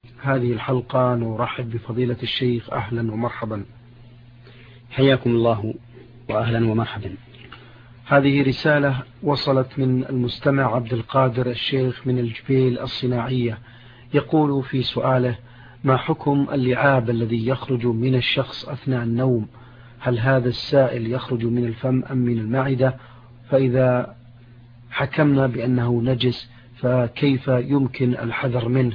هذه الحلقة نرحب بفضيلة الشيخ، أهلا ومرحبا. حياكم الله وأهلا ومرحبا. هذه رسالة وصلت من المستمع عبد القادر الشيخ من الجبيل الصناعية، يقول في سؤاله: ما حكم اللعاب الذي يخرج من الشخص أثناء النوم؟ هل هذا السائل يخرج من الفم أم من المعدة؟ فإذا حكمنا بأنه نجس فكيف يمكن الحذر منه؟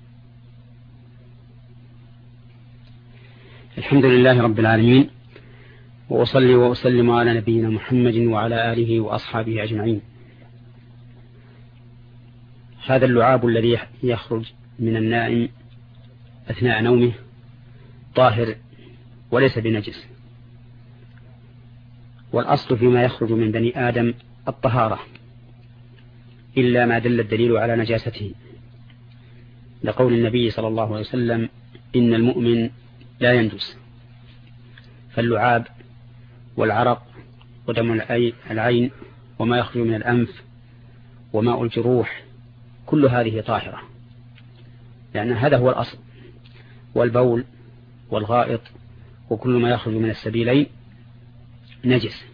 الحمد لله رب العالمين، وأصلي وأسلم على نبينا محمد وعلى آله وأصحابه أجمعين. هذا اللعاب الذي يخرج من النائم أثناء نومه طاهر وليس بنجس، والأصل فيما يخرج من بني آدم الطهارة إلا ما دل الدليل على نجاسته، لقول النبي صلى الله عليه وسلم: إن المؤمن لا ينجس. فاللعاب والعرق ودم العين وما يخرج من الأنف وماء الجروح كل هذه طاهرة، لأن هذا هو الأصل. والبول والغائط وكل ما يخرج من السبيلين نجس.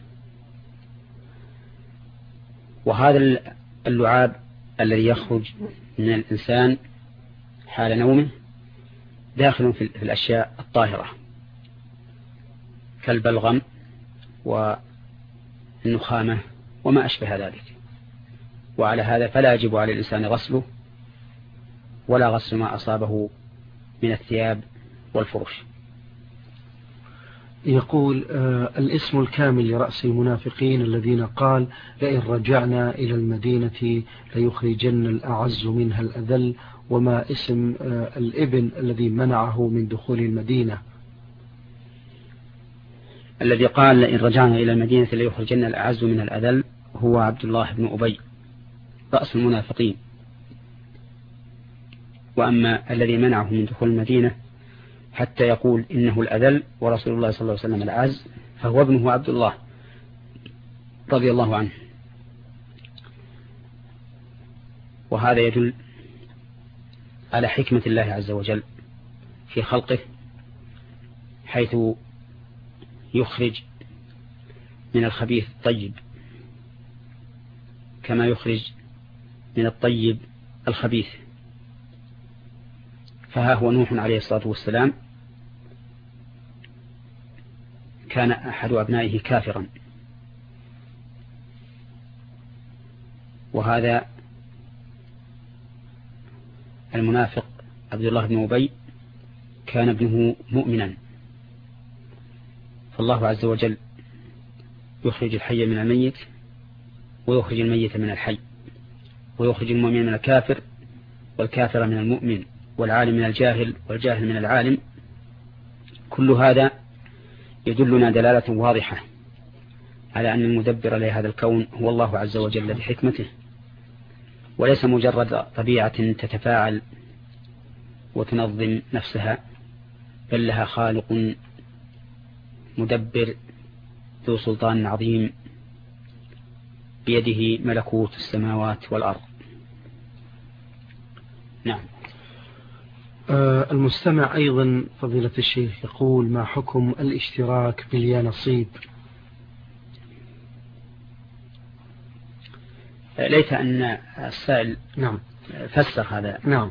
وهذا اللعاب الذي يخرج من الإنسان حال نومه داخل في الأشياء الطاهرة كالبلغم والنخامة وما أشبه ذلك، وعلى هذا فلا يجب على الإنسان غسله ولا غسل ما أصابه من الثياب والفرش. يقول الاسم الكامل لرأس المنافقين الذين قال: لئن رجعنا إلى المدينة ليخرجن الأعز منها الأذل، وما اسم الابن الذي منعه من دخول المدينة؟ الذي قال لئن رجعنا إلى المدينة ليخرجن الأعز من الأذل هو عبد الله بن أبي رأس المنافقين. وأما الذي منعه من دخول المدينة حتى يقول إنه الأذل ورسول الله صلى الله عليه وسلم الأعز فهو ابنه عبد الله رضي الله عنه. وهذا يدل على حكمة الله عز وجل في خلقه، حيث يخرج من الخبيث الطيب كما يخرج من الطيب الخبيث. فها هو نوح عليه الصلاة والسلام كان أحد أبنائه كافرا، وهذا المنافق عبد الله بن أبي كان ابنه مؤمنا. فالله عز وجل يخرج الحي من الميت ويخرج الميت من الحي، ويخرج المؤمن من الكافر والكافر من المؤمن، والعالم من الجاهل والجاهل من العالم. كل هذا يدلنا دلالة واضحة على أن المدبر لهذا الكون هو الله عز وجل بحكمته، وليس مجرد طبيعة تتفاعل وتنظم نفسها، بل لها خالق مدبر ذو سلطان عظيم بيده ملكوت السماوات والأرض. نعم. المستمع أيضا فضيلة الشيخ يقول: ما حكم الاشتراك باليانصيب؟ ليت أن السائل نعم فسر هذا. نعم.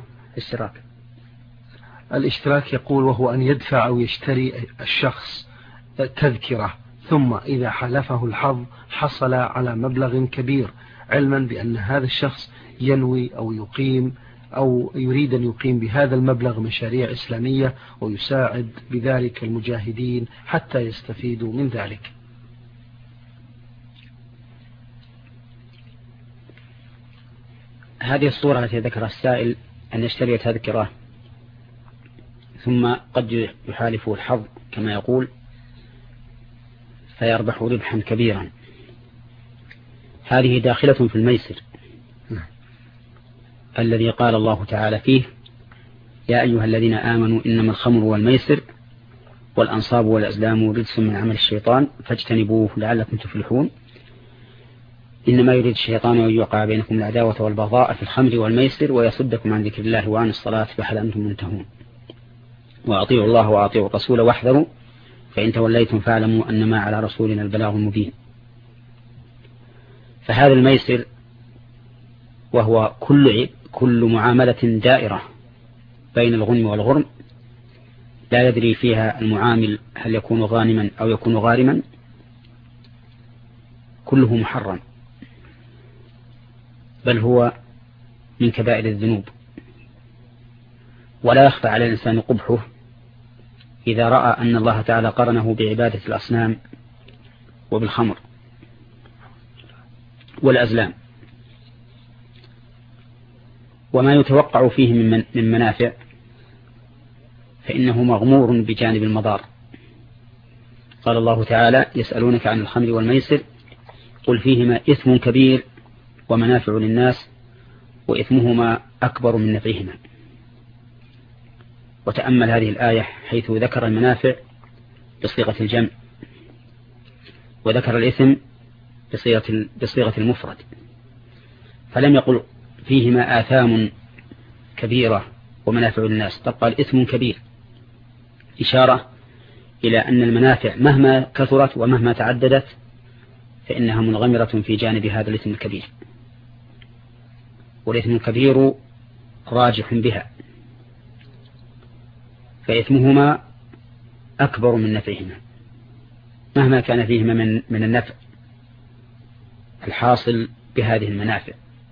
الاشتراك يقول: وهو أن يدفع أو يشتري الشخص تذكرة، ثم إذا حلفه الحظ حصل على مبلغ كبير، علما بأن هذا الشخص ينوي أو يقيم أو يريد أن يقيم بهذا المبلغ مشاريع إسلامية ويساعد بذلك المجاهدين حتى يستفيدوا من ذلك. هذه الصورة التي ذكرها السائل أن يشتري تذكرة ثم قد يحالفه الحظ كما يقول فيربح ربحا كبيرا، هذه داخلة في الميسر الذي قال الله تعالى فيه: يا أيها الذين آمنوا إنما الخمر والميسر والأنصاب والأزلام رجس من عمل الشيطان فاجتنبوه لعلكم تفلحون. إنما يريد الشيطان أن يوقع بينكم العداوة والبغضاء في الخمر والميسر ويصدكم عن ذكر الله وعن الصلاة فهل أنتم منتهون وأطيعوا الله وأطيعوا الرسول واحذروا فإن توليتم فاعلموا أنما على رسولنا البلاغ المبين. فهذا الميسر وهو كل معاملة دائرة بين الغنم والغرم لا يدري فيها المعامل هل يكون غانما أو يكون غارما، كله محرم، بل هو من كبائر الذنوب. ولا يخفى على الإنسان قبحه إذا رأى أن الله تعالى قرنه بعبادة الأصنام وبالخمر والأزلام. وما يتوقع فيه من منافع فإنه مغمور بجانب المضار. قال الله تعالى: يسألونك عن الخمر والميسر قل فيهما إثم كبير ومنافع للناس وإثمهما أكبر من نفعهما. وتأمل هذه الآية حيث ذكر المنافع بصيغة الجمع وذكر الإثم بصيغة المفرد، فلم يقل فيهما آثام كبيرة ومنافع للناس، بل قال إثم كبير، إشارة إلى أن المنافع مهما كثرت ومهما تعددت فإنها منغمرة في جانب هذا الإثم الكبير، والإثم الكبير راجح بها، فإثمهما أكبر من نفعهما مهما كان فيهما من النفع الحاصل بهذه المنافع.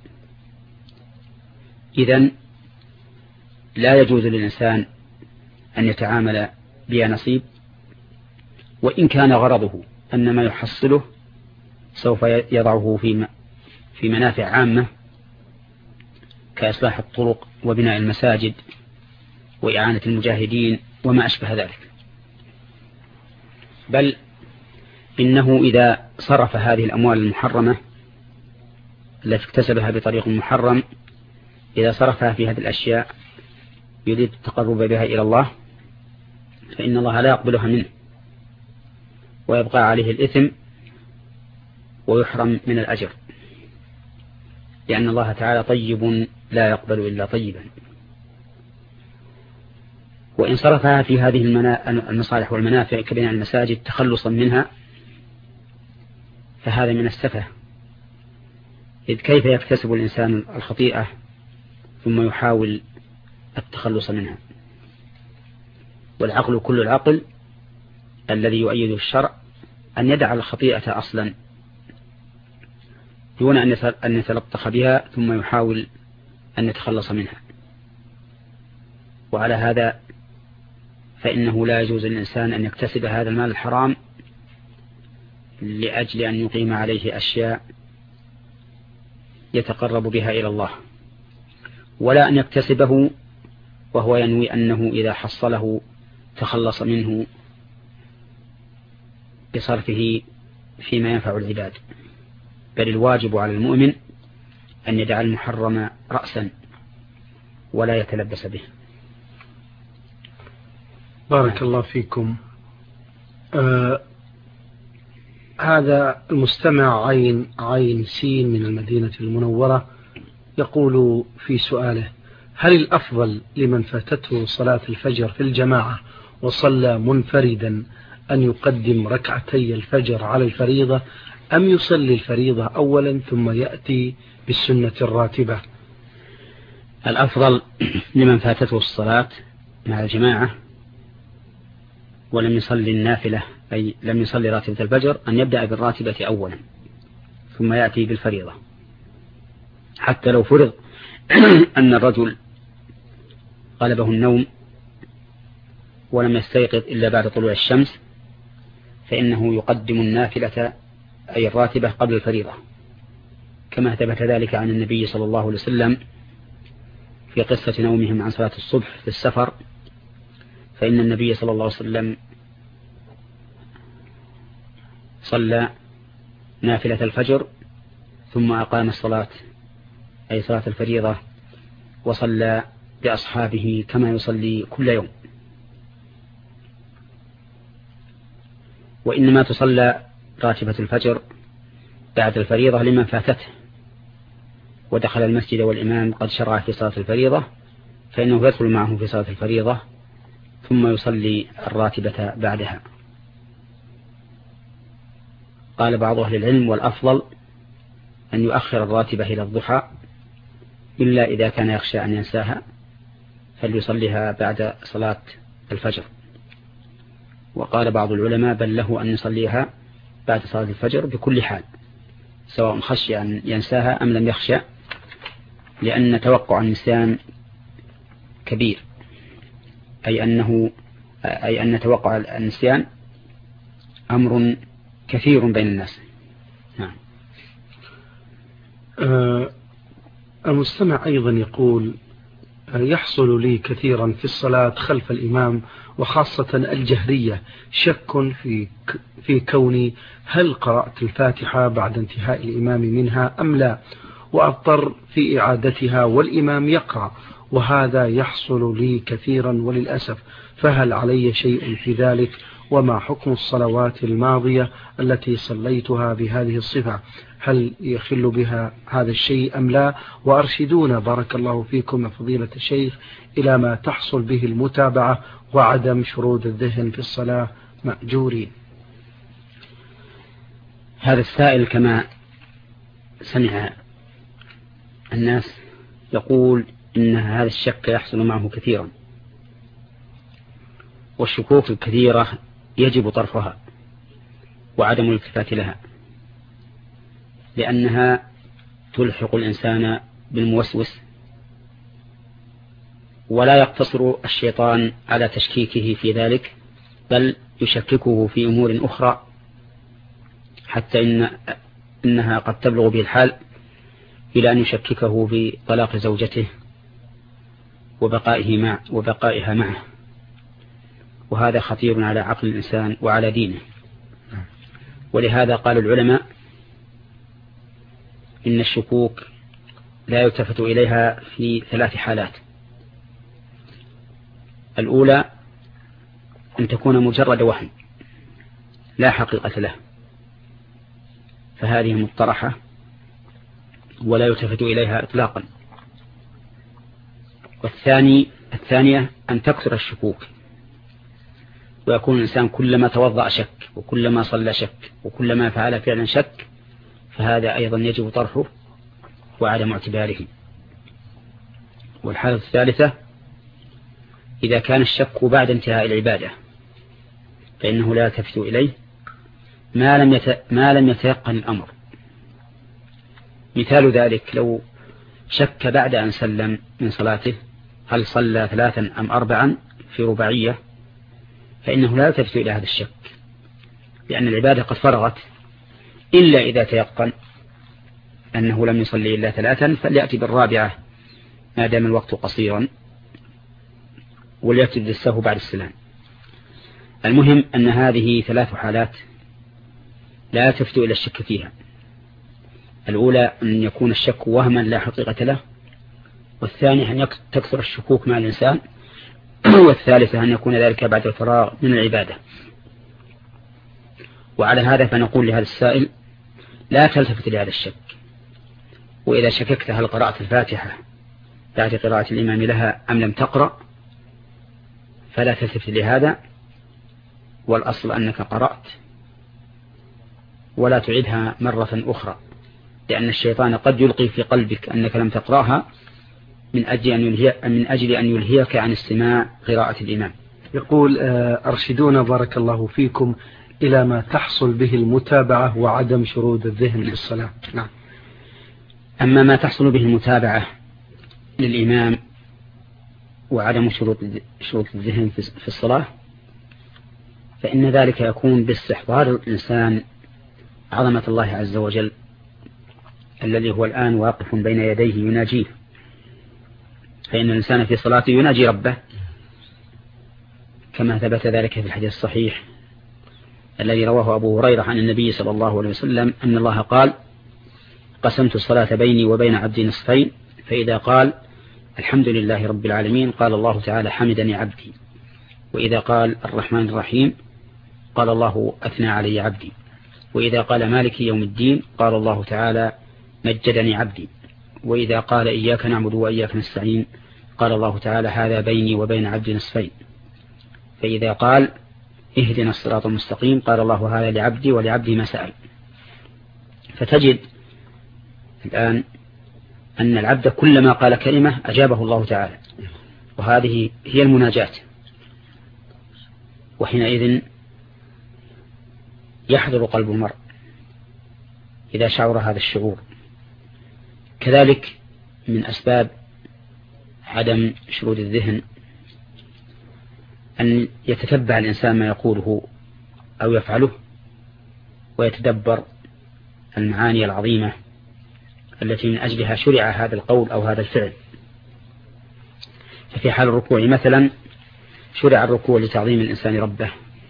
إذن لا يجوز للإنسان أن يتعامل بها نصيب، وإن كان غرضه أن ما يحصله سوف يضعه في منافع عامة كإصلاح الطرق وبناء المساجد وإعانة المجاهدين وما أشبه ذلك. بل إنه إذا صرف هذه الأموال المحرمة التي اكتسبها بطريق محرم، إذا صرفها في هذه الأشياء يريد التقرب بها إلى الله فإن الله لا يقبلها منه ويبقى عليه الإثم ويحرم من الأجر، لأن الله تعالى طيب لا يقبل إلا طيبا. وإن صرفها في هذه المصالح والمنافع كبناء المساجد تخلصا منها فهذا من السفه، إذ كيف يكتسب الإنسان الخطيئة ثم يحاول التخلص منها؟ والعقل كل العقل الذي يؤيد الشرع أن يدع الخطيئة أصلا دون أن يتلطخ بها ثم يحاول أن يتخلص منها. وعلى هذا فإنه لا يجوز للإنسان أن يكتسب هذا المال الحرام لأجل أن يقيم عليه أشياء يتقرب بها إلى الله، ولا أن يكتسبه وهو ينوي أنه إذا حصله تخلص منه بصرفه فيما ينفع العباد. بل الواجب على المؤمن أن يدع المحرم رأسا ولا يتلبس به. بارك الله فيكم. هذا المستمع عين سين من المدينة المنورة يقول في سؤاله: هل الأفضل لمن فاتته صلاة الفجر في الجماعة وصلى منفردا أن يقدم ركعتي الفجر على الفريضة، أم يصلي الفريضة أولا ثم يأتي بالسنة الراتبة؟ الأفضل لمن فاتته الصلاة مع الجماعة ولم يصلي النافلة أي لم يصلي راتبة الفجر أن يبدأ بالراتبة أولا ثم يأتي بالفريضة، حتى لو فرض أن الرجل غلبه النوم ولم يستيقظ إلا بعد طلوع الشمس فإنه يقدم النافلة أي الراتبة قبل الفريضة، كما ثبت ذلك عن النبي صلى الله عليه وسلم في قصة نومهم عن صلاة الصبح في السفر، فإن النبي صلى الله عليه وسلم صلى نافلة الفجر ثم أقام الصلاة أي صلاة الفريضة وصلى بأصحابه كما يصلي كل يوم. وإنما تصلى راتبة الفجر بعد الفريضة لمن فاتته ودخل المسجد والإمام قد شرع في صلاة الفريضة، فإنه يدخل معه في صلاة الفريضة ثم يصلي الراتبة بعدها. قال بعض أهل العلم: والأفضل أن يؤخر الراتبة إلى الضحى إلا إذا كان يخشى أن ينساها فليصليها بعد صلاة الفجر. وقال بعض العلماء: بل له أن يصليها بعد صلاة الفجر بكل حال، سواء خشي أن ينساها أم لم يخشى، لأن توقع النسيان كبير، أي أن توقع النسيان أمر كثير بين الناس. نعم. المستمع أيضا يقول: يحصل لي كثيرا في الصلاة خلف الإمام وخاصة الجهرية شك في كوني هل قرأت الفاتحة بعد انتهاء الإمام منها أم لا، وأضطر في إعادتها والإمام يقرأ، وهذا يحصل لي كثيرا وللأسف، فهل علي شيء في ذلك؟ وما حكم الصلوات الماضية التي صليتها بهذه الصفة؟ هل يخل بها هذا الشيء أم لا؟ وأرشدونا بارك الله فيكم يا فضيلة الشيخ إلى ما تحصل به المتابعة وعدم شرود الذهن في الصلاة مأجورين. هذا السائل كما سمع الناس يقول إن هذا الشك يحصل معه كثيرا، والشكوك الكثيرة يجب طرحها وعدم الالتفات لها، لأنها تلحق الإنسان بالموسوس، ولا يقتصر الشيطان على تشكيكه في ذلك، بل يشككه في أمور أخرى حتى إنها قد تبلغ به الحال إلى أن يشككه في طلاق زوجته وبقائها معه، وهذا خطير على عقل الإنسان وعلى دينه. ولهذا قال العلماء إن الشكوك لا يلتفت إليها في 3 حالات: الأولى أن تكون مجرد وهم لا حقيقة له، فهذه مطرحة ولا يلتفت إليها إطلاقا. الثانية أن تكثر الشكوك، ويكون الإنسان كلما توضأ شك، وكلما صلى شك، وكلما فعل فعلا شك، فهذا أيضا يجب طرحه وعدم اعتباره. والحالة الثالثة إذا كان الشك بعد انتهاء العبادة فإنه لا يلتفت إليه ما لم يتيقن الأمر. مثال ذلك لو شك بعد أن سلم من صلاته هل صلى 3 أم 4 في رباعية، فإنه لا يلتفت إلى هذا الشك، لأن العبادة قد فرغت، إلا إذا تيقن أنه لم يصلي إلا 3 فليأتي بالرابعة ما دام الوقت قصيرا، وليأتي بالسهو بعد السلام. المهم أن هذه 3 حالات لا يلتفت إلى الشك فيها: الأولى أن يكون الشك وهما لا حقيقة له، والثانية أن تكثر الشكوك مع الإنسان، والثالثة أن يكون ذلك بعد الفراغ من العبادة. وعلى هذا فنقول لهذا السائل: لا تلتفت لهذا الشك، وإذا شككت هل قرأت الفاتحة بعد قراءة الإمام لها أم لم تقرأ فلا تلتفت لهذا، والأصل أنك قرأت ولا تعيدها مرة أخرى، لأن الشيطان قد يلقي في قلبك أنك لم تقرأها من أجل أن يلهيك عن استماع قراءة الإمام. يقول: أرشدونا بارك الله فيكم إلى ما تحصل به المتابعة وعدم شرود الذهن للصلاة. نعم. أما ما تحصل به المتابعة للإمام وعدم شروط الذهن في الصلاة فإن ذلك يكون باستحضار الإنسان عظمة الله عز وجل الذي هو الآن واقف بين يديه يناجيه، فإن الإنسان في صلاته يناجي ربه، كما ثبت ذلك في الحديث الصحيح الذي رواه أبو هريرة عن النبي صلى الله عليه وسلم أن الله قال: قسمت الصلاة بيني وبين عبدي نصفين، فإذا قال الحمد لله رب العالمين قال الله تعالى حمدني عبدي، وإذا قال الرحمن الرحيم قال الله أثنى علي عبدي. وإذا قال مالك يوم الدين قال الله تعالى مجدني عبدي. وإذا قال إياك نعبد وإياك نستعين قال الله تعالى هذا بيني وبين عبدي نصفين. فإذا قال اهدنا الصراط المستقيم قال الله هذا لعبدي ولعبدي ما سأل. فتجد الآن أن العبد كلما قال كلمة أجابه الله تعالى، وهذه هي المناجاة. وحينئذ يحضر قلب المرء إذا شعر هذا الشعور. كذلك من أسباب عدم شرود الذهن أن يتتبع الإنسان ما يقوله أو يفعله ويتدبر المعاني العظيمة التي من أجلها شرع هذا القول أو هذا الفعل. ففي حال الركوع مثلا شرع الركوع لتعظيم الإنسان ربه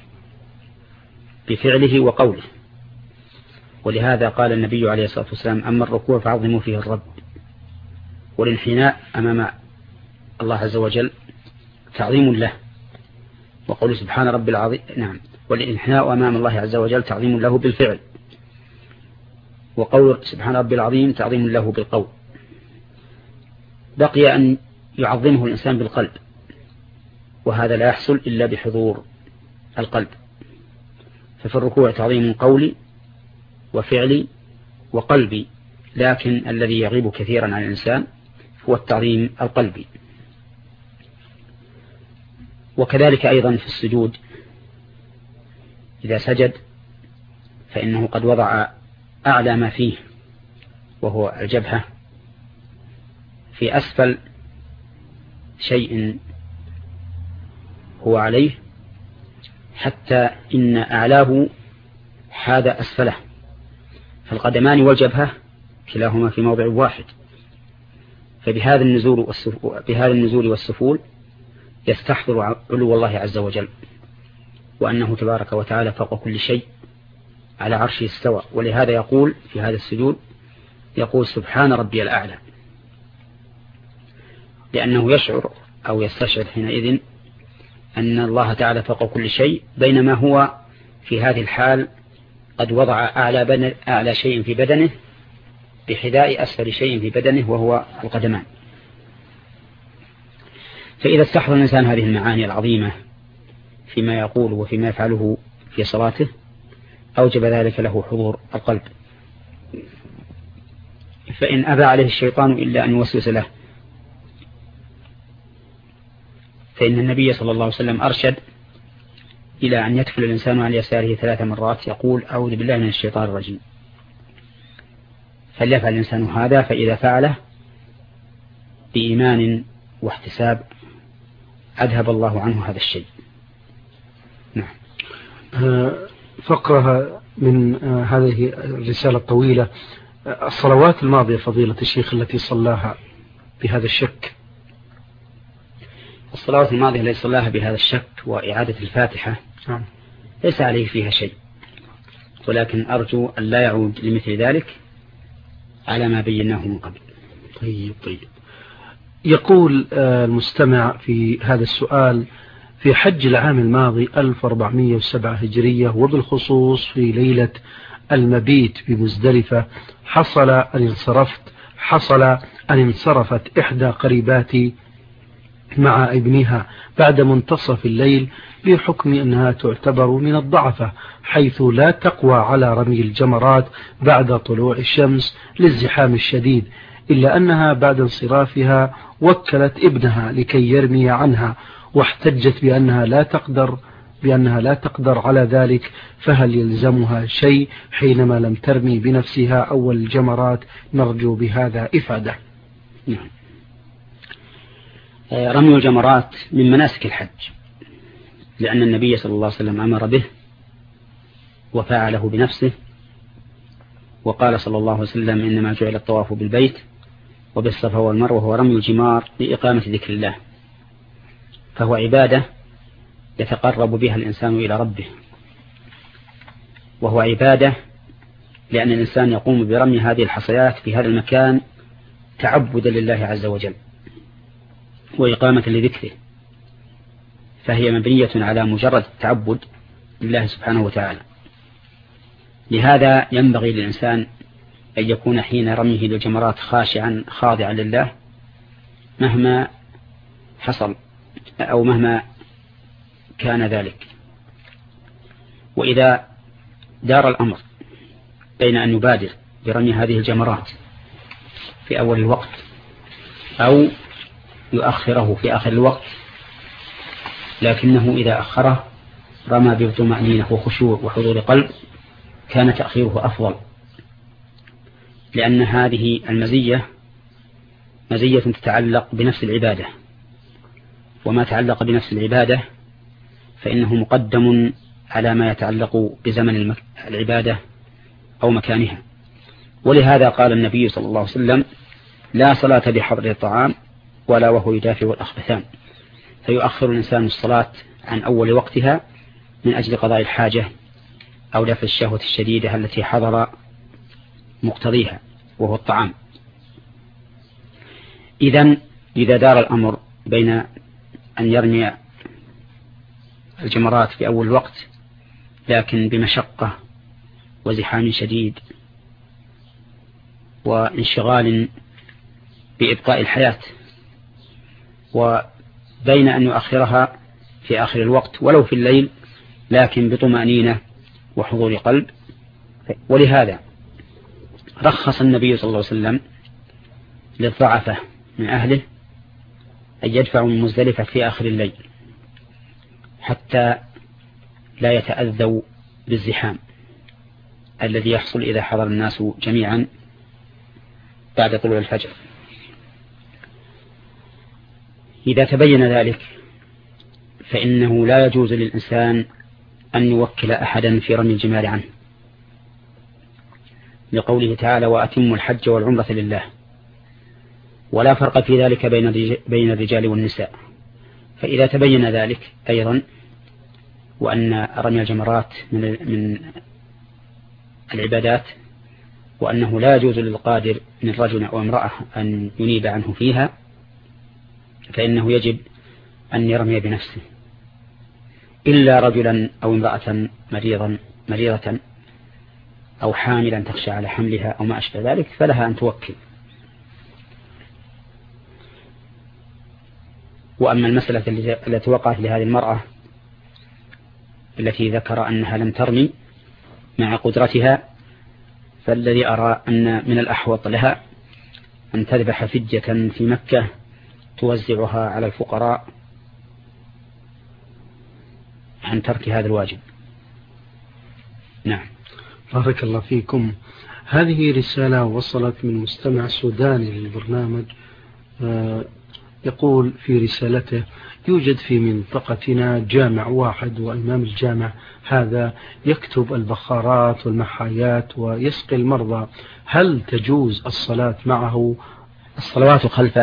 بفعله وقوله، ولهذا قال النبي عليه الصلاة والسلام أما الركوع فعظموا فيه الرب، والانحناء أمام الله عز وجل تعظيم له، وقول سبحان رب العظيم نعم، والانحناء أمام الله عز وجل تعظيم له بالفعل، وقول سبحان رب العظيم تعظيم له بالقول. بقي أن يعظمه الإنسان بالقلب، وهذا لا يحصل إلا بحضور القلب. ففي الركوع تعظيم قولي وفعلي وقلبي، لكن الذي يغيب كثيرا عن الإنسان هو التعظيم القلبي. وكذلك أيضا في السجود إذا سجد فإنه قد وضع أعلى ما فيه وهو الجبهة في أسفل شيء هو عليه، حتى إن أعلاه حاد أسفله، فالقدمان والجبهة كلاهما في موضع واحد. فبهذا النزول والسفول يستحضر علو الله عز وجل، وأنه تبارك وتعالى فوق كل شيء على عرشه استوى. ولهذا يقول في هذا السجود يقول سبحان ربي الأعلى، لأنه يشعر أو يستشعر حينئذ أن الله تعالى فوق كل شيء، بينما هو في هذه الحال قد وضع أعلى شيء في بدنه بحذاء أسفل شيء في بدنه وهو القدمان. فإذا استحضر الإنسان هذه المعاني العظيمة فيما يقول وفيما يفعله في صلاته أوجب ذلك له حضور القلب. فإن أبى عليه الشيطان إلا أن يوسوس له، فإن النبي صلى الله عليه وسلم أرشد إلى أن يدخل الإنسان على يساره 3 مرات يقول أعوذ بالله من الشيطان الرجيم، فليفعل الإنسان هذا، فإذا فعله بإيمان واحتساب أذهب الله عنه هذا الشيء. نعم. فقرة من هذه الرسالة الطويلة: الصلوات الماضية فضيلة الشيخ التي صلاها بهذا الشك. الصلوات الماضية التي صلاها بهذا الشك وإعادة الفاتحة ليس عليه فيها شيء، ولكن أرجو أن لا يعود لمثل ذلك على ما بيناه من قبل. طيب. يقول المستمع في هذا السؤال: في حج العام الماضي 1407 هجرية، وبالخصوص في ليلة المبيت بمزدلفة، حصل أن انصرفت إحدى قريباتي مع ابنها بعد منتصف الليل، بحكم أنها تعتبر من الضعفة، حيث لا تقوى على رمي الجمرات بعد طلوع الشمس للزحام الشديد، إلا أنها بعد انصرافها وكلت ابنها لكي يرمي عنها، واحتجت بأنها لا تقدر على ذلك، فهل يلزمها شيء حينما لم ترمي بنفسها أول الجمرات؟ نرجو بهذا إفادة. نعم. رمي الجمرات من مناسك الحج، لأن النبي صلى الله عليه وسلم أمر به وفعله بنفسه، وقال صلى الله عليه وسلم إنما جعل الطواف بالبيت وبالصفا والمروة وهو رمي الجمار لإقامة ذكر الله، فهو عبادة يتقرب بها الإنسان إلى ربه، وهو عبادة لأن الإنسان يقوم برمي هذه الحصيات في هذا المكان تعبدا لله عز وجل وإقامة لذكره، فهي مبنية على مجرد التعبد لله سبحانه وتعالى. لهذا ينبغي للإنسان أن يكون حين رميه للجمرات خاشعا خاضعا لله مهما حصل أو مهما كان ذلك. وإذا دار الأمر بين أن يبادر برمي هذه الجمرات في أول الوقت أو يؤخره في آخر الوقت، لكنه إذا أخره رمى بطمأنينة وخشوع وحضور قلب كان تأخيره أفضل، لأن هذه المزية مزية تتعلق بنفس العبادة، وما تعلق بنفس العبادة فإنه مقدم على ما يتعلق بزمن العبادة أو مكانها. ولهذا قال النبي صلى الله عليه وسلم: لا صلاة بحضر الطعام ولا وهو يدافع الأخبثان. فيؤخر الإنسان الصلاة عن أول وقتها من أجل قضاء الحاجة أو دفع الشهوة الشديدة التي حضر مقتضيها وهو الطعام. إذا دار الأمر بين أن يرمي الجمرات في أول الوقت لكن بمشقة وزحام شديد وانشغال بإبقاء الحياة، وبين أن يؤخرها في آخر الوقت ولو في الليل لكن بطمأنينة وحضور قلب. ولهذا رخص النبي صلى الله عليه وسلم للضعفة من أهله أن يدفعوا من مزدلفة في آخر الليل حتى لا يتأذوا بالزحام الذي يحصل إذا حضر الناس جميعا بعد طلوع الفجر. إذا تبين ذلك فإنه لا يجوز للإنسان أن يوكل أحدا في رمي الجمار عنه، لقوله تعالى: وأتموا الحج والعمرة لله. ولا فرق في ذلك بين الرجال والنساء. فإذا تبين ذلك أيضا وأن رمي الجمرات من العبادات وأنه لا يجوز للقادر من رجل أو امرأة أن ينيب عنه فيها، فإنه يجب أن يرمي بنفسه، إلا رجلا أو امرأة مريضة أو حاملا تخشى على حملها أو ما أشبه ذلك فلها أن توكل. وأما المسألة التي وقعت لهذه المرأة التي ذكر أنها لم ترمي مع قدرتها، فالذي أرى أن من الأحوط لها أن تذبح فدية في مكة توزعها على الفقراء عن ترك هذا الواجب. نعم. بارك الله فيكم. هذه رسالة وصلت من مستمع سوداني للبرنامج، يقول في رسالته: يوجد في منطقتنا جامع واحد، وإمام الجامع هذا يكتب البخارات والمحايات ويسقي المرضى، هل تجوز الصلاة معه؟ الصلوات خلف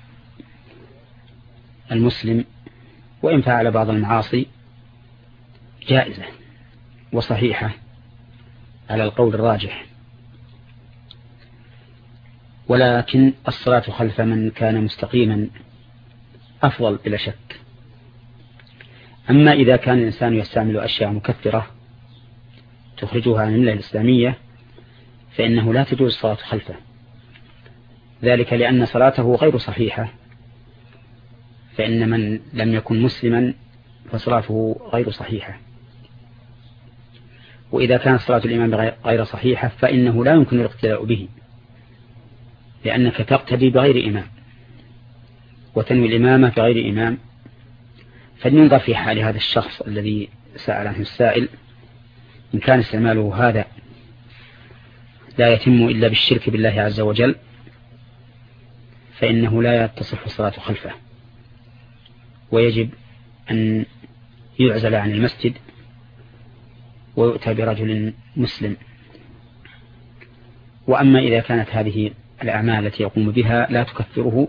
المسلم وإن فعل بعض المعاصي جائزة وصحيحة على القول الراجح، ولكن الصلاة خلف من كان مستقيما أفضل بلا شك. أما إذا كان الإنسان يستعمل أشياء مكثرة تخرجها عن الملة الإسلامية فإنه لا تجوز الصلاة خلفه، ذلك لأن صلاته غير صحيحة، فإن من لم يكن مسلما فصلاته غير صحيحة. وإذا كانت صلاة الإمام غير صحيحة فإنه لا يمكن الاقتداء به، لأنك تقتدي بغير إمام وتنوي الإمامة بغير إمام. فلننظر في حال هذا الشخص الذي سأل عنه السائل، إن كان استعماله هذا لا يتم إلا بالشرك بالله عز وجل فإنه لا تصح الصلاة خلفه، ويجب أن يعزل عن المسجد ويؤتى برجل مسلم. وأما إذا كانت هذه الأعمال التي يقوم بها لا تكفره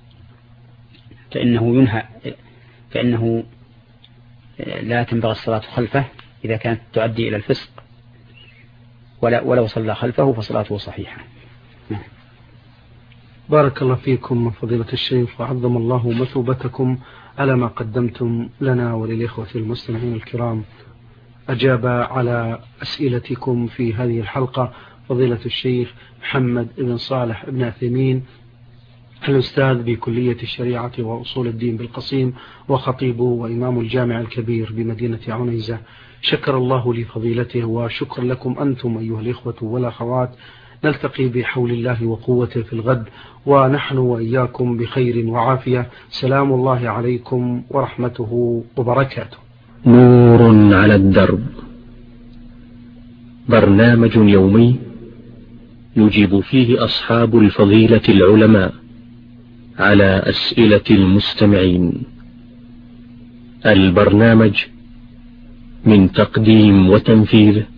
فإنه لا تنبغي الصلاة خلفه إذا كانت تؤدي إلى الفسق، ولو صلى خلفه فصلاته صحيحة. بارك الله فيكم فضيلة الشيخ، وعظم الله مثوبتكم على ما قدمتم لنا وللإخوة المستمعين الكرام. أجاب على أسئلتكم في هذه الحلقة فضيلة الشيخ محمد بن صالح بن عثيمين، الأستاذ بكلية الشريعة وأصول الدين بالقصيم، وخطيب وإمام الجامع الكبير بمدينة عنيزة. شكر الله لفضيلته، وشكرا لكم أنتم أيها الإخوة والأخوات. نلتقي بحول الله وقوته في الغد، ونحن وإياكم بخير وعافية. سلام الله عليكم ورحمته وبركاته. نور على الدرب، برنامج يومي يجيب فيه أصحاب الفضيلة العلماء على أسئلة المستمعين. البرنامج من تقديم وتنفيذ